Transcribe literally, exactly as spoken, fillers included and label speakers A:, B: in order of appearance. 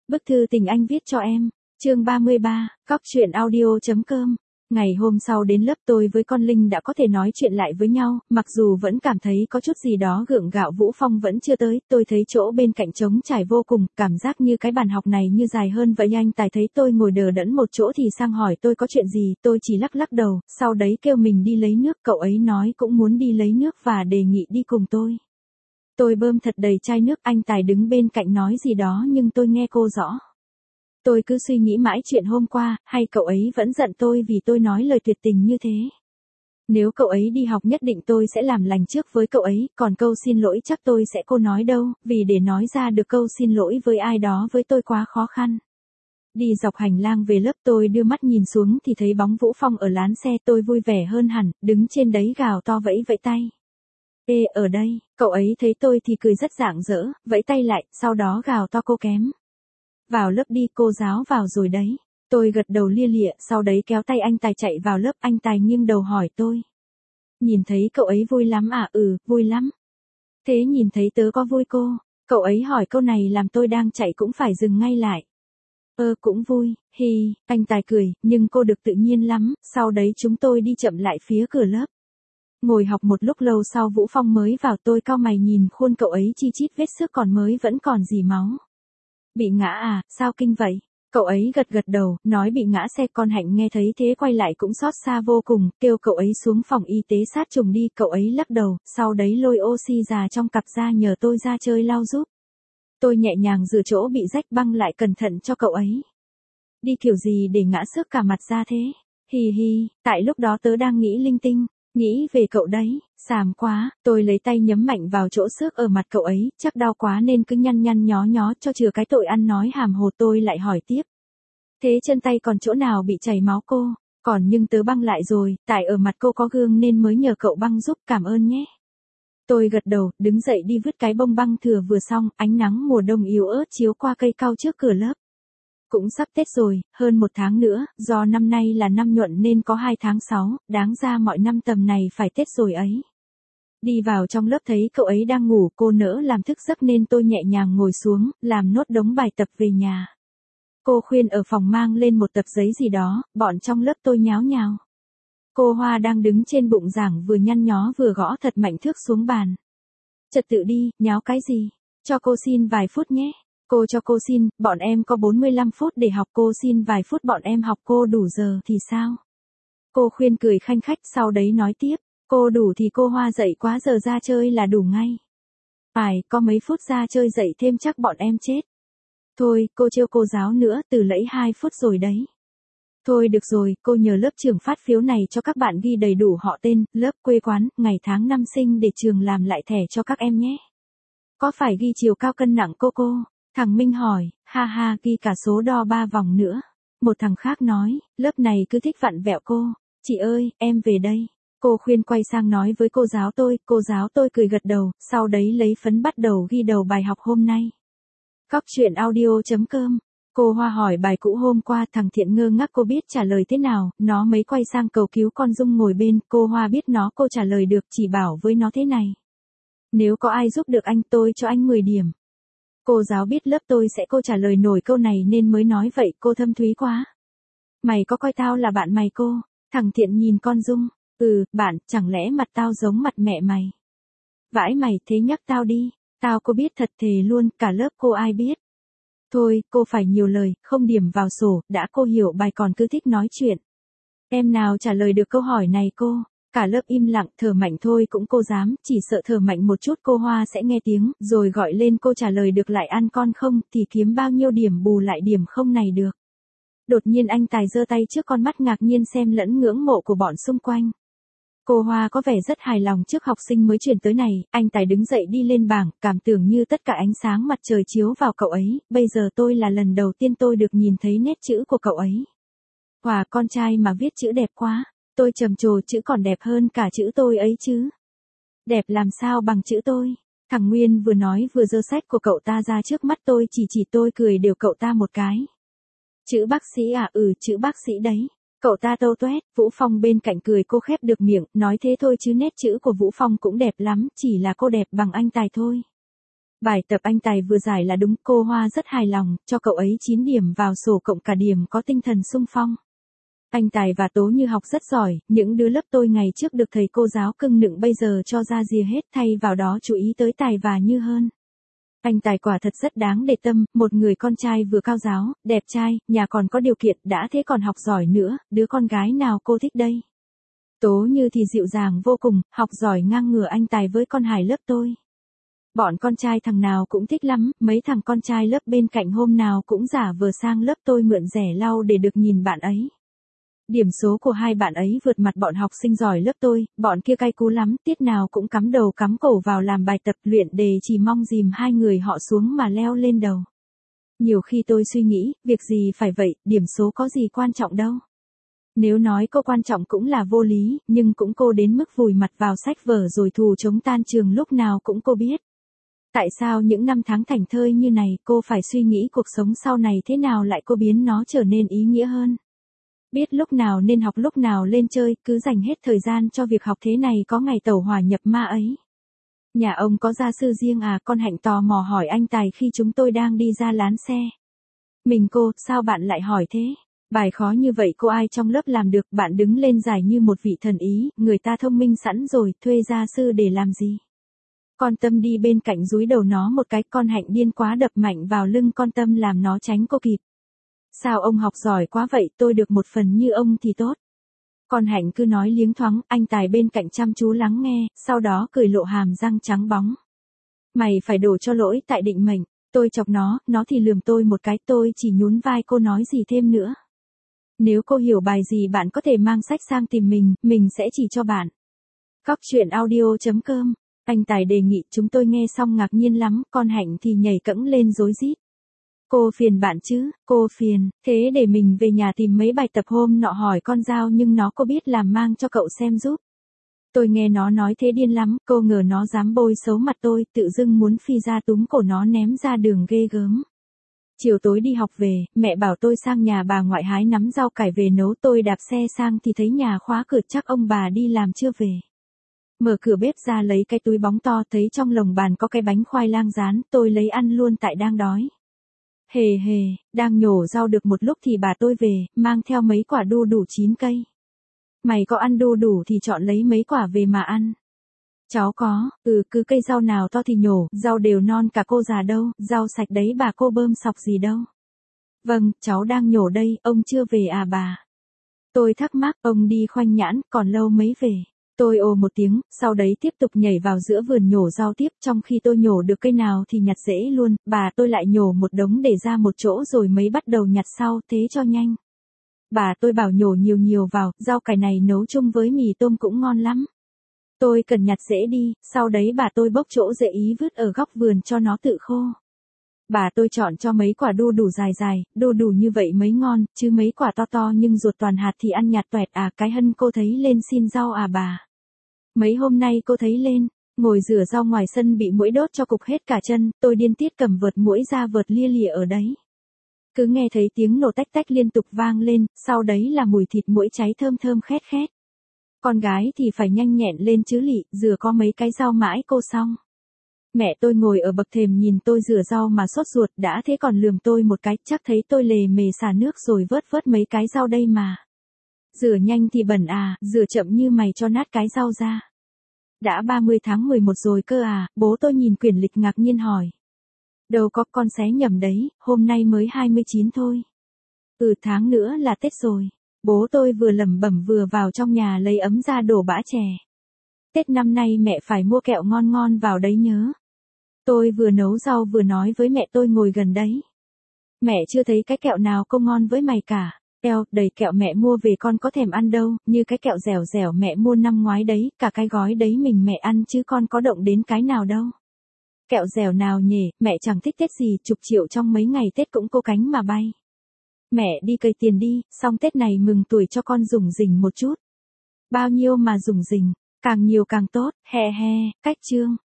A: Bức thư tình anh viết cho em. Chương ba mươi ba, cóc truyện audio chấm com. Ngày hôm sau đến lớp tôi với con Linh đã có thể nói chuyện lại với nhau, mặc dù vẫn cảm thấy có chút gì đó gượng gạo. Vũ Phong vẫn chưa tới, tôi thấy chỗ bên cạnh trống trải vô cùng, cảm giác như cái bàn học này như dài hơn vậy. Anh Tài thấy tôi ngồi đờ đẫn một chỗ thì sang hỏi tôi có chuyện gì, tôi chỉ lắc lắc đầu, sau đấy kêu mình đi lấy nước. Cậu ấy nói cũng muốn đi lấy nước và đề nghị đi cùng tôi. Tôi bơm thật đầy chai nước, anh Tài đứng bên cạnh nói gì đó nhưng tôi nghe cô rõ. Tôi cứ suy nghĩ mãi chuyện hôm qua, hay cậu ấy vẫn giận tôi vì tôi nói lời tuyệt tình như thế. Nếu cậu ấy đi học nhất định tôi sẽ làm lành trước với cậu ấy, còn câu xin lỗi chắc tôi sẽ cô nói đâu, vì để nói ra được câu xin lỗi với ai đó với tôi quá khó khăn. Đi dọc hành lang về lớp tôi đưa mắt nhìn xuống thì thấy bóng Vũ Phong ở lán xe. Tôi vui vẻ hơn hẳn, đứng trên đấy gào to vẫy vẫy tay. Ê, ở đây, cậu ấy thấy tôi thì cười rất rạng rỡ, vẫy tay lại, sau đó gào to cô kém. Vào lớp đi, cô giáo vào rồi đấy. Tôi gật đầu lia lịa, sau đấy kéo tay anh Tài chạy vào lớp. Anh Tài nghiêng đầu hỏi tôi. Nhìn thấy cậu ấy vui lắm à? Ừ, vui lắm. Thế nhìn thấy tớ có vui cô? Cậu ấy hỏi câu này làm tôi đang chạy cũng phải dừng ngay lại. Ơ, cũng vui, hi, anh Tài cười, nhưng cô được tự nhiên lắm. Sau đấy chúng tôi đi chậm lại phía cửa lớp. Ngồi học một lúc lâu sau Vũ Phong mới vào. Tôi cau mày nhìn khuôn cậu ấy chi chít vết xước còn mới vẫn còn gì máu. Bị ngã à, sao kinh vậy? Cậu ấy gật gật đầu, nói bị ngã xe. Con Hạnh nghe thấy thế quay lại cũng xót xa vô cùng, kêu cậu ấy xuống phòng y tế sát trùng đi. Cậu ấy lắc đầu, sau đấy lôi oxy già trong cặp ra nhờ tôi ra chơi lau giúp. Tôi nhẹ nhàng rửa chỗ bị rách băng lại cẩn thận cho cậu ấy. Đi kiểu gì để ngã xước cả mặt ra thế? Hì hì, tại lúc đó tớ đang nghĩ linh tinh. Nghĩ về cậu đấy, xàm quá. Tôi lấy tay nhấm mạnh vào chỗ xước ở mặt cậu ấy, chắc đau quá nên cứ nhăn nhăn nhó nhó cho chừa cái tội ăn nói hàm hồ. Tôi lại hỏi tiếp. Thế chân tay còn chỗ nào bị chảy máu cô? Còn nhưng tớ băng lại rồi, tại ở mặt cô có gương nên mới nhờ cậu băng giúp, cảm ơn nhé. Tôi gật đầu, đứng dậy đi vứt cái bông băng thừa vừa xong. Ánh nắng mùa đông yếu ớt chiếu qua cây cau trước cửa lớp. Cũng sắp Tết rồi, hơn một tháng nữa, do năm nay là năm nhuận nên có hai tháng sáu, đáng ra mọi năm tầm này phải Tết rồi ấy. Đi vào trong lớp thấy cậu ấy đang ngủ, cô nỡ làm thức giấc nên tôi nhẹ nhàng ngồi xuống, làm nốt đống bài tập về nhà. Cô khuyên ở phòng mang lên một tập giấy gì đó, bọn trong lớp tôi nháo nhào. Cô Hoa đang đứng trên bụng giảng vừa nhăn nhó vừa gõ thật mạnh thước xuống bàn. Trật tự đi, nháo cái gì? Cho cô xin vài phút nhé. Cô cho cô xin, bọn em có bốn mươi lăm phút để học, cô xin vài phút bọn em học, cô đủ giờ thì sao? Cô khuyên cười khanh khách, sau đấy nói tiếp, cô đủ thì cô Hoa dậy quá giờ ra chơi là đủ ngay. Phải, có mấy phút ra chơi dậy thêm chắc bọn em chết. Thôi, cô trêu cô giáo nữa, từ lẫy hai phút rồi đấy. Thôi được rồi, cô nhờ lớp trưởng phát phiếu này cho các bạn ghi đầy đủ họ tên, lớp, quê quán, ngày tháng năm sinh để trường làm lại thẻ cho các em nhé. Có phải ghi chiều cao cân nặng cô cô? Thằng Minh hỏi, ha ha, ghi cả số đo ba vòng nữa. Một thằng khác nói, lớp này cứ thích vặn vẹo cô. Chị ơi, em về đây. Cô khuyên quay sang nói với cô giáo tôi, cô giáo tôi cười gật đầu, sau đấy lấy phấn bắt đầu ghi đầu bài học hôm nay. Cóc truyện audio chấm com. Cô Hoa hỏi bài cũ hôm qua, thằng Thiện ngơ ngác cô biết trả lời thế nào, nó mới quay sang cầu cứu con Dung ngồi bên. Cô Hoa biết nó cô trả lời được, chỉ bảo với nó thế này. Nếu có ai giúp được anh tôi cho anh mười điểm. Cô giáo biết lớp tôi sẽ cô trả lời nổi câu này nên mới nói vậy, cô thâm thúy quá. Mày có coi tao là bạn mày cô? Thằng Thiện nhìn con Dung, ừ, bạn, chẳng lẽ mặt tao giống mặt mẹ mày? Vãi mày, thế nhắc tao đi, tao cô biết thật thề luôn, cả lớp cô ai biết. Thôi, cô phải nhiều lời, không điểm vào sổ, đã cô hiểu bài còn cứ thích nói chuyện. Em nào trả lời được câu hỏi này cô? Cả lớp im lặng, thở mạnh thôi cũng cô dám, chỉ sợ thở mạnh một chút cô Hoa sẽ nghe tiếng, rồi gọi lên cô trả lời được lại ăn con không, thì kiếm bao nhiêu điểm bù lại điểm không này được. Đột nhiên anh Tài giơ tay trước, con mắt ngạc nhiên xem lẫn ngưỡng mộ của bọn xung quanh. Cô Hoa có vẻ rất hài lòng trước học sinh mới chuyển tới này, anh Tài đứng dậy đi lên bảng, cảm tưởng như tất cả ánh sáng mặt trời chiếu vào cậu ấy, bây giờ tôi là lần đầu tiên tôi được nhìn thấy nét chữ của cậu ấy. Wow, con trai mà viết chữ đẹp quá. Tôi trầm trồ, chữ còn đẹp hơn cả chữ tôi ấy chứ. Đẹp làm sao bằng chữ tôi. Thằng Nguyên vừa nói vừa giơ sách của cậu ta ra trước mắt tôi, chỉ chỉ tôi cười đều cậu ta một cái. Chữ bác sĩ à? Ừ, chữ bác sĩ đấy. Cậu ta tâu toét. Vũ Phong bên cạnh cười cô khép được miệng, nói thế thôi chứ nét chữ của Vũ Phong cũng đẹp lắm, chỉ là cô đẹp bằng anh Tài thôi. Bài tập anh Tài vừa giải là đúng, cô Hoa rất hài lòng, cho cậu ấy chín điểm vào sổ cộng cả điểm có tinh thần sung phong. Anh Tài và Tố Như học rất giỏi, những đứa lớp tôi ngày trước được thầy cô giáo cưng nựng bây giờ cho ra rìa hết, thay vào đó chú ý tới Tài và Như hơn. Anh Tài quả thật rất đáng để tâm, một người con trai vừa cao giáo, đẹp trai, nhà còn có điều kiện, đã thế còn học giỏi nữa, đứa con gái nào cô thích đây. Tố Như thì dịu dàng vô cùng, học giỏi ngang ngửa anh Tài với con Hải lớp tôi. Bọn con trai thằng nào cũng thích lắm, mấy thằng con trai lớp bên cạnh hôm nào cũng giả vờ sang lớp tôi mượn rẻ lau để được nhìn bạn ấy. Điểm số của hai bạn ấy vượt mặt bọn học sinh giỏi lớp tôi, bọn kia cay cú lắm, tiết nào cũng cắm đầu cắm cổ vào làm bài tập luyện đề chỉ mong dìm hai người họ xuống mà leo lên đầu. Nhiều khi tôi suy nghĩ, việc gì phải vậy, điểm số có gì quan trọng đâu. Nếu nói cô quan trọng cũng là vô lý, nhưng cũng cô đến mức vùi mặt vào sách vở rồi thù chống tan trường lúc nào cũng cô biết. Tại sao những năm tháng thảnh thơi như này cô phải suy nghĩ cuộc sống sau này thế nào lại cô biến nó trở nên ý nghĩa hơn. Biết lúc nào nên học lúc nào lên chơi, cứ dành hết thời gian cho việc học thế này có ngày tẩu hỏa nhập ma ấy. Nhà ông có gia sư riêng à, con Hạnh tò mò hỏi anh Tài khi chúng tôi đang đi ra lán xe. Mình cô, sao bạn lại hỏi thế? Bài khó như vậy cô ai trong lớp làm được, bạn đứng lên giải như một vị thần ý, người ta thông minh sẵn rồi, thuê gia sư để làm gì? Con Tâm đi bên cạnh dúi đầu nó một cái, con Hạnh điên quá đập mạnh vào lưng con Tâm làm nó tránh cô kịp. Sao ông học giỏi quá vậy, tôi được một phần như ông thì tốt. Con Hạnh cứ nói liếng thoáng, anh Tài bên cạnh chăm chú lắng nghe, sau đó cười lộ hàm răng trắng bóng. Mày phải đổ cho lỗi tại định mệnh, tôi chọc nó, nó thì lườm tôi một cái, tôi chỉ nhún vai cô nói gì thêm nữa. Nếu cô hiểu bài gì bạn có thể mang sách sang tìm mình, mình sẽ chỉ cho bạn. Cóc truyện audio chấm com. Anh Tài đề nghị, chúng tôi nghe xong ngạc nhiên lắm, con Hạnh thì nhảy cẫng lên rối rít. Cô phiền bạn chứ, cô phiền, thế để mình về nhà tìm mấy bài tập hôm nọ hỏi con Giao nhưng nó có biết làm mang cho cậu xem giúp. Tôi nghe nó nói thế điên lắm, cô ngờ nó dám bôi xấu mặt tôi, tự dưng muốn phi ra túm cổ nó ném ra đường ghê gớm. Chiều tối đi học về, mẹ bảo tôi sang nhà bà ngoại hái nắm rau cải về nấu, tôi đạp xe sang thì thấy nhà khóa cửa, chắc ông bà đi làm chưa về. Mở cửa bếp ra lấy cái túi bóng to, thấy trong lồng bàn có cái bánh khoai lang rán, tôi lấy ăn luôn tại đang đói. Hề hề, đang nhổ rau được một lúc thì bà tôi về, mang theo mấy quả đu đủ chín cây. Mày có ăn đu đủ thì chọn lấy mấy quả về mà ăn. Cháu có, ừ cứ cây rau nào to thì nhổ, rau đều non cả cô già đâu, rau sạch đấy bà cô bơm sọc gì đâu. Vâng, cháu đang nhổ đây, ông chưa về à bà? Tôi thắc mắc, ông đi khoanh nhãn, còn lâu mới về. Tôi ồ một tiếng, sau đấy tiếp tục nhảy vào giữa vườn nhổ rau tiếp, trong khi tôi nhổ được cây nào thì nhặt rễ luôn, bà tôi lại nhổ một đống để ra một chỗ rồi mới bắt đầu nhặt sau, thế cho nhanh. Bà tôi bảo nhổ nhiều nhiều vào, rau cải này nấu chung với mì tôm cũng ngon lắm. Tôi cần nhặt rễ đi, sau đấy bà tôi bốc chỗ rễ ý vứt ở góc vườn cho nó tự khô. Bà tôi chọn cho mấy quả đu đủ dài dài, đu đủ như vậy mới ngon, chứ mấy quả to to nhưng ruột toàn hạt thì ăn nhạt toẹt à, cái Hân cô thấy lên xin rau à bà. Mấy hôm nay cô thấy lên, ngồi rửa rau ngoài sân bị muỗi đốt cho cục hết cả chân, tôi điên tiết cầm vợt muỗi ra vợt lia lịa ở đấy. Cứ nghe thấy tiếng nổ tách tách liên tục vang lên, sau đấy là mùi thịt muỗi cháy thơm thơm khét khét. Con gái thì phải nhanh nhẹn lên chứ lị, rửa có mấy cái rau mãi cô xong. Mẹ tôi ngồi ở bậc thềm nhìn tôi rửa rau mà sốt ruột, đã thế còn lườm tôi một cái, chắc thấy tôi lề mề xả nước rồi vớt vớt mấy cái rau đây mà. Rửa nhanh thì bẩn à, rửa chậm như mày cho nát cái rau ra. Đã ba mươi tháng mười một rồi cơ à, bố tôi nhìn quyển lịch ngạc nhiên hỏi. Đâu có, con xé nhầm đấy, hôm nay mới hai mươi chín thôi. Ừ, tháng nữa là Tết rồi. Bố tôi vừa lẩm bẩm vừa vào trong nhà lấy ấm ra đổ bã chè. Tết năm nay mẹ phải mua kẹo ngon ngon vào đấy nhớ. Tôi vừa nấu rau vừa nói với mẹ tôi ngồi gần đấy. Mẹ chưa thấy cái kẹo nào cô ngon với mày cả. Eo, đầy kẹo mẹ mua về con có thèm ăn đâu, như cái kẹo dẻo dẻo mẹ mua năm ngoái đấy, cả cái gói đấy mình mẹ ăn chứ con có động đến cái nào đâu. Kẹo dẻo nào nhỉ, mẹ chẳng thích Tết gì, chục triệu trong mấy ngày Tết cũng cô cánh mà bay. Mẹ đi cày tiền đi, xong Tết này mừng tuổi cho con rủng rỉnh một chút. Bao nhiêu mà rủng rỉnh, càng nhiều càng tốt, he he, cách chương.